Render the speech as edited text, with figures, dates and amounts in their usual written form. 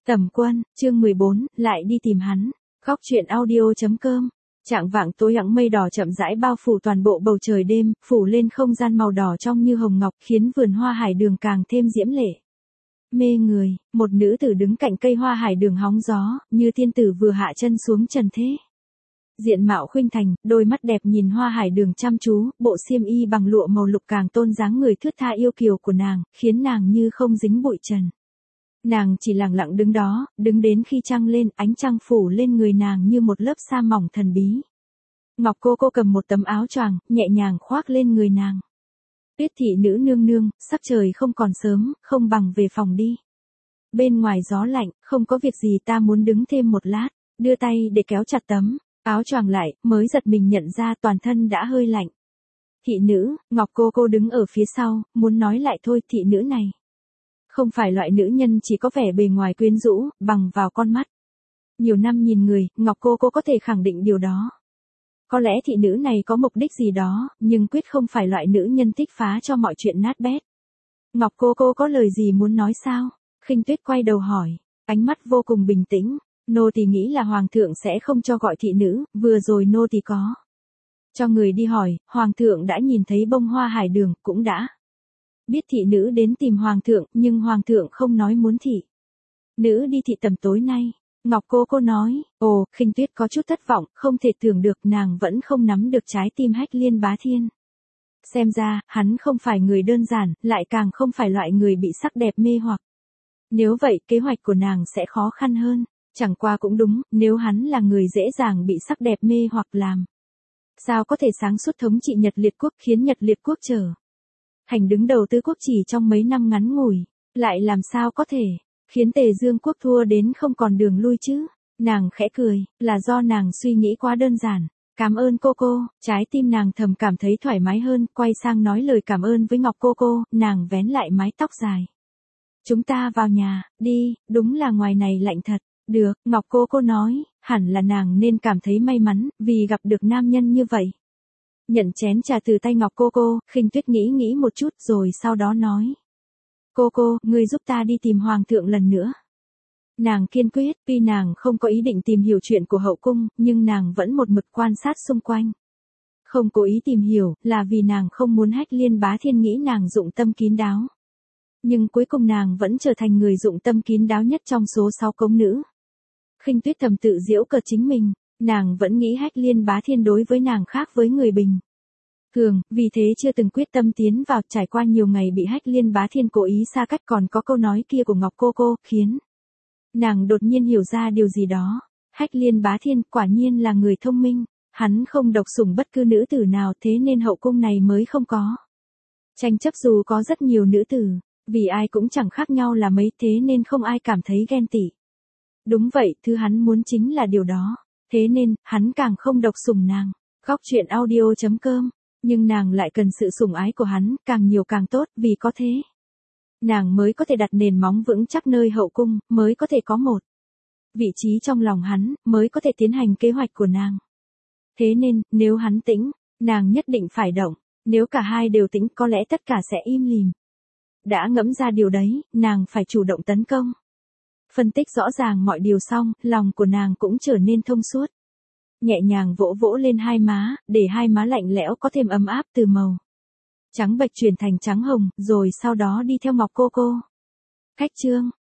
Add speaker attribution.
Speaker 1: Tầm Quân, chương 14, lại đi tìm hắn. Góc truyện audio.com. Trạng vạng tối ẵng mây đỏ chậm rãi bao phủ toàn bộ bầu trời đêm, phủ lên không gian màu đỏ trong như hồng ngọc, khiến vườn hoa hải đường càng thêm diễm lệ. Mê người, một nữ tử đứng cạnh cây hoa hải đường hóng gió, như tiên tử vừa hạ chân xuống trần thế. Diện mạo khuynh thành, đôi mắt đẹp nhìn hoa hải đường chăm chú, bộ xiêm y bằng lụa màu lục càng tôn dáng người thướt tha yêu kiều của nàng, khiến nàng như không dính bụi trần. Nàng chỉ lặng lặng đứng đó, đứng đến khi trăng lên, ánh trăng phủ lên người nàng như một lớp sa mỏng thần bí. Ngọc cô cầm một tấm áo choàng, nhẹ nhàng khoác lên người nàng. Tuyết thị nữ nương nương, sắc trời không còn sớm, không bằng về phòng đi. Bên ngoài gió lạnh, không có việc gì ta muốn đứng thêm một lát, đưa tay để kéo chặt tấm áo choàng lại, mới giật mình nhận ra toàn thân đã hơi lạnh. Thị nữ, Ngọc cô đứng ở phía sau, muốn nói lại thôi, thị nữ này không phải loại nữ nhân chỉ có vẻ bề ngoài quyến rũ, bằng vào con mắt. Nhiều năm nhìn người, Ngọc cô có thể khẳng định điều đó. Có lẽ thị nữ này có mục đích gì đó, nhưng quyết không phải loại nữ nhân thích phá cho mọi chuyện nát bét. Ngọc cô có lời gì muốn nói sao? Khinh Tuyết quay đầu hỏi, ánh mắt vô cùng bình tĩnh. Nô tỳ nghĩ là hoàng thượng sẽ không cho gọi thị nữ, vừa rồi nô tỳ có cho người đi hỏi, hoàng thượng đã nhìn thấy bông hoa hải đường, cũng đã biết thị nữ đến tìm hoàng thượng, nhưng hoàng thượng không nói muốn thị nữ đi thị tầm tối nay. Ngọc cô nói, ồ, Khinh Tuyết có chút thất vọng, không thể tưởng được nàng vẫn không nắm được trái tim Hách Liên Bá Thiên. Xem ra, hắn không phải người đơn giản, lại càng không phải loại người bị sắc đẹp mê hoặc. Nếu vậy, kế hoạch của nàng sẽ khó khăn hơn. Chẳng qua cũng đúng, nếu hắn là người dễ dàng bị sắc đẹp mê hoặc làm. Sao có thể sáng suốt thống trị Nhật Liệt Quốc, khiến Nhật Liệt Quốc trở thành đứng đầu tứ quốc chỉ trong mấy năm ngắn ngủi, lại làm sao có thể khiến Tề Dương Quốc thua đến không còn đường lui chứ? Nàng khẽ cười, là do nàng suy nghĩ quá đơn giản. Cảm ơn cô, trái tim nàng thầm cảm thấy thoải mái hơn, quay sang nói lời cảm ơn với Ngọc cô, nàng vén lại mái tóc dài. Chúng ta vào nhà, đi, đúng là ngoài này lạnh thật. Được, Ngọc cô nói, hẳn là nàng nên cảm thấy may mắn, vì gặp được nam nhân như vậy. Nhận chén trà từ tay Ngọc cô, Khinh Tuyết nghĩ một chút rồi sau đó nói. Cô, ngươi giúp ta đi tìm hoàng thượng lần nữa. Nàng kiên quyết, tuy nàng không có ý định tìm hiểu chuyện của hậu cung, nhưng nàng vẫn một mực quan sát xung quanh. Không cố ý tìm hiểu, là vì nàng không muốn Hách Liên Bá Thiên nghĩ nàng dụng tâm kín đáo. Nhưng cuối cùng nàng vẫn trở thành người dụng tâm kín đáo nhất trong số 6 công nữ. Khinh Tuyết thầm tự giễu cợt chính mình, nàng vẫn nghĩ Hách Liên Bá Thiên đối với nàng khác với người bình thường, vì thế chưa từng quyết tâm tiến vào. Trải qua nhiều ngày bị Hách Liên Bá Thiên cố ý xa cách, còn có câu nói kia của Ngọc cô, khiến nàng đột nhiên hiểu ra điều gì đó. Hách Liên Bá Thiên quả nhiên là người thông minh, hắn không độc sủng bất cứ nữ tử nào, thế nên hậu cung này mới không có tranh chấp dù có rất nhiều nữ tử, vì ai cũng chẳng khác nhau là mấy, thế nên không ai cảm thấy ghen tị. Đúng vậy, thứ hắn muốn chính là điều đó, thế nên, hắn càng không độc sủng nàng. Góc truyện audio.com, nhưng nàng lại cần sự sủng ái của hắn, càng nhiều càng tốt, vì có thế nàng mới có thể đặt nền móng vững chắc nơi hậu cung, mới có thể có một vị trí trong lòng hắn, mới có thể tiến hành kế hoạch của nàng. Thế nên, nếu hắn tĩnh, nàng nhất định phải động, nếu cả hai đều tĩnh có lẽ tất cả sẽ im lìm. Đã ngẫm ra điều đấy, nàng phải chủ động tấn công. Phân tích rõ ràng mọi điều xong, lòng của nàng cũng trở nên thông suốt. Nhẹ nhàng vỗ lên hai má, để hai má lạnh lẽo có thêm ấm áp từ màu trắng bệch chuyển thành trắng hồng, rồi sau đó đi theo Ngọc cô. Cách chương